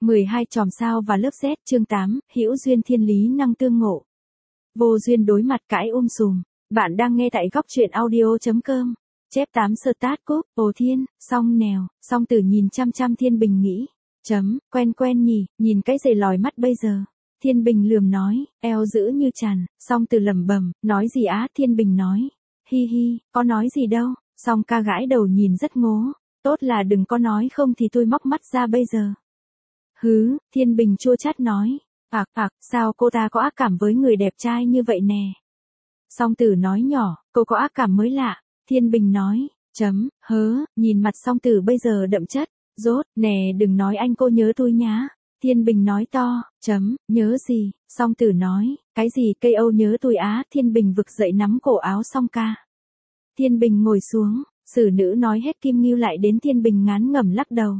12 chòm sao và lớp Z chương 8, hữu duyên thiên lý năng tương ngộ. Vô duyên đối mặt cãi sùm. Bạn đang nghe tại góc truyện audio.com. Chép 8 start cúp, ồ thiên, song nèo, song tử nhìn chăm chăm Thiên Bình nghĩ. Quen quen nhỉ, nhìn cái giày lòi mắt bây giờ. Thiên Bình lườm nói, eo giữ như chằn, song tử lẩm bẩm, nói gì á? Thiên Bình nói, hi hi, có nói gì đâu, song ca gãi đầu nhìn rất ngố, tốt là đừng có nói không thì tôi móc mắt ra bây giờ. Hứ, Thiên Bình chua chát nói, sao cô ta có ác cảm với người đẹp trai như vậy nè. Song tử nói nhỏ, cô có ác cảm mới lạ. Thiên Bình nói, nhìn mặt song tử bây giờ đậm chất, rốt, nè đừng nói anh cô nhớ tôi nhá. Thiên Bình nói to, nhớ gì, song tử nói, cái gì cây âu nhớ tôi á. Thiên Bình vực dậy nắm cổ áo song ca. Thiên Bình ngồi xuống, xử nữ nói hết kim ngưu lại đến Thiên Bình ngán ngẩm lắc đầu.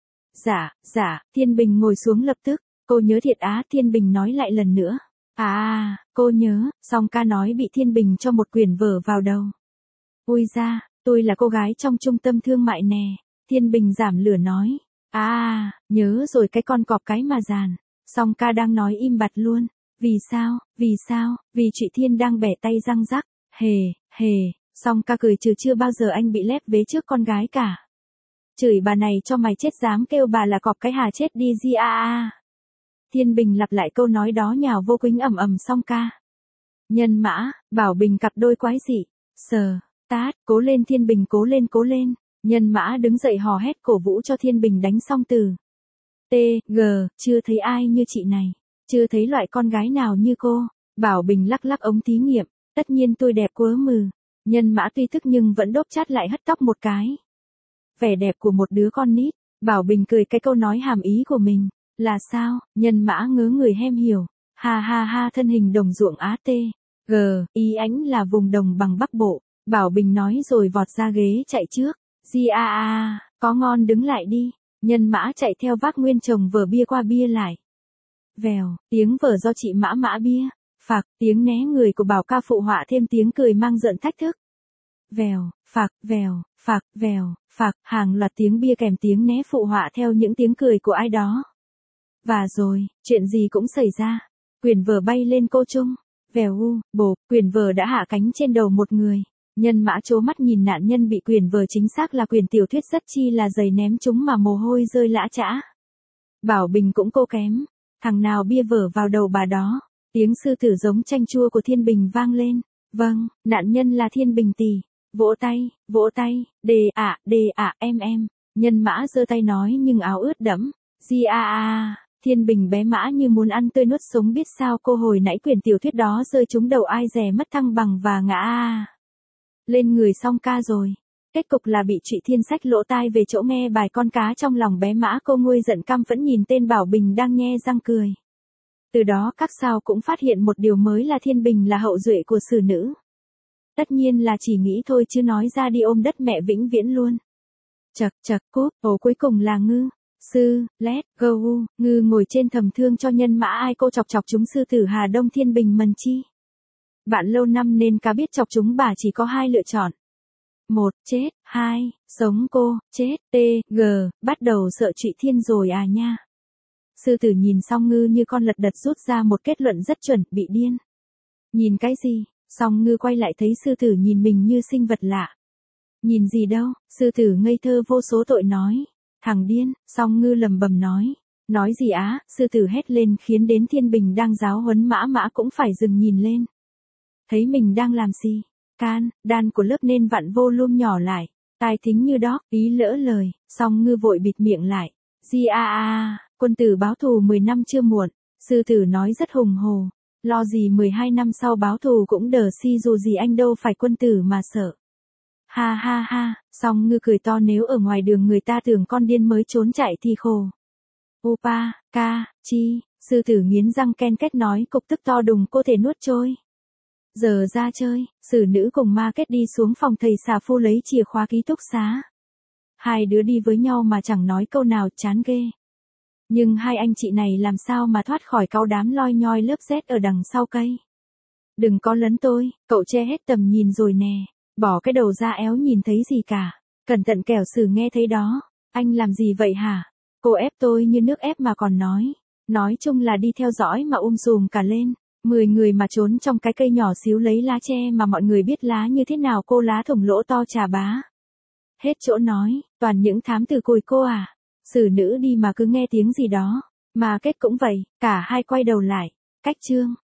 Dạ, Thiên Bình ngồi xuống lập tức, cô nhớ thiệt á. Thiên Bình nói lại lần nữa. Cô nhớ, song ca nói bị Thiên Bình cho một quyển vở vào đầu. Ui ra, tôi là cô gái trong trung tâm thương mại nè. Thiên Bình giảm lửa nói. Nhớ rồi cái con cọp cái mà giàn. Song ca đang nói im bặt luôn. Vì sao, vì chị Thiên đang bẻ tay răng rắc. Hề, song ca cười trừ chưa bao giờ anh bị lép vế trước con gái cả. Chửi bà này cho mày chết dám kêu bà là cọp cái hà chết đi di Thiên Bình lặp lại câu nói đó nhào vô quýnh ầm song ca. Nhân mã, Bảo Bình cặp đôi quái dị. Tát, cố lên Thiên Bình cố lên. Nhân mã đứng dậy hò hét cổ vũ cho Thiên Bình đánh song tử. Chưa thấy ai như chị này. Chưa thấy loại con gái nào như cô. Bảo Bình lắc ống thí nghiệm. Tất nhiên tôi đẹp quá mừ. Nhân mã tuy tức nhưng vẫn đốp chát lại hất tóc một cái. Vẻ đẹp của một đứa con nít. Bảo Bình cười cái câu nói hàm ý của mình. Là sao? Nhân mã ngớ người hem hiểu. Ha, thân hình đồng ruộng á ý ánh là vùng đồng bằng Bắc Bộ. Bảo Bình nói rồi vọt ra ghế chạy trước. Có ngon đứng lại đi. Nhân mã chạy theo vác nguyên chồng vở bia qua bia lại. Vèo, tiếng vở do chị mã bia. Phạc, tiếng né người của Bảo ca phụ họa thêm tiếng cười mang giận thách thức. Vèo, phạc, hàng loạt tiếng bia kèm tiếng né phụ họa theo những tiếng cười của ai đó. Và rồi, chuyện gì cũng xảy ra. Quyển vở bay lên cô trung. Vèo quyển vở đã hạ cánh trên đầu một người. Nhân mã trố mắt nhìn nạn nhân bị quyển vở chính xác là quyển tiểu thuyết rất chi là dày ném chúng mà mồ hôi rơi lã chã. Bảo Bình cũng cô kém. Thằng nào bia vở vào đầu bà đó. Tiếng sư tử giống chanh chua của Thiên Bình vang lên. Vâng, nạn nhân là Thiên Bình tỷ. Vỗ tay, đề ạ em. Nhân mã giơ tay nói nhưng áo ướt đẫm. Thiên Bình bé mã như muốn ăn tươi nuốt sống biết sao cô hồi nãy quyển tiểu thuyết đó rơi trúng đầu ai dè mất thăng bằng và ngã lên người song ca rồi. Kết cục là bị chị Thiên xách lỗ tai về chỗ nghe bài con cá trong lòng bé mã cô nguôi giận căm phẫn nhìn tên Bảo Bình đang nhe răng cười. Từ đó các sao cũng phát hiện một điều mới là Thiên Bình là hậu duệ của sử nữ. Tất nhiên là chỉ nghĩ thôi chứ nói ra đi ôm đất mẹ vĩnh viễn luôn. Chật cúp, cuối cùng là Ngư. Let go. Ngư ngồi trên thầm thương cho nhân mã ai cô chọc chúng sư tử Hà Đông Thiên Bình mần chi. Bạn lâu năm nên cá biết chọc chúng bà chỉ có hai lựa chọn. 1. Chết. 2. Sống cô. Chết. Bắt đầu sợ chị Thiên rồi nha. Sư tử nhìn xong Ngư như con lật đật rút ra một kết luận rất chuẩn, bị điên. Nhìn cái gì? Xong Ngư quay lại thấy sư tử nhìn mình như sinh vật lạ. Nhìn gì đâu? Sư tử ngây thơ vô số tội nói. Thằng điên. Xong Ngư lầm bầm nói. Nói gì á? Sư tử hét lên khiến đến Thiên Bình đang giáo huấn mã cũng phải dừng nhìn lên. Thấy mình đang làm gì? Đan của lớp nên vặn volume nhỏ lại. Tai thính như đóc, ý lỡ lời. Xong Ngư vội bịt miệng lại. Quân tử báo thù 10 năm chưa muộn. Sư tử nói rất hùng hồ. Lo gì 12 năm sau báo thù cũng đờ si dù gì anh đâu phải quân tử mà sợ. Ha, xong Ngư cười to nếu ở ngoài đường người ta tưởng con điên mới trốn chạy thì khổ. Opa, chi, sư tử nghiến răng ken két nói cục tức to đùng cô thể nuốt trôi. Giờ ra chơi, sử nữ cùng ma kết đi xuống phòng thầy xà phu lấy chìa khóa ký túc xá. Hai đứa đi với nhau mà chẳng nói câu nào chán ghê. Nhưng hai anh chị này làm sao mà thoát khỏi cáu đám loi nhoi lớp Z ở đằng sau cây. Đừng có lấn tôi, cậu che hết tầm nhìn rồi nè. Bỏ cái đầu ra éo nhìn thấy gì cả. Cẩn thận kẻo Sử nghe thấy đó. Anh làm gì vậy hả? Cô ép tôi như nước ép mà còn nói chung là đi theo dõi mà sùm cả lên. 10 người mà trốn trong cái cây nhỏ xíu lấy lá tre mà mọi người biết lá như thế nào, cô lá thủng lỗ to chà bá. Hết chỗ nói, toàn những thám tử cùi cô à. Xử nữ đi mà cứ nghe tiếng gì đó. Mà kết cũng vậy, cả hai quay đầu lại. Cách chương.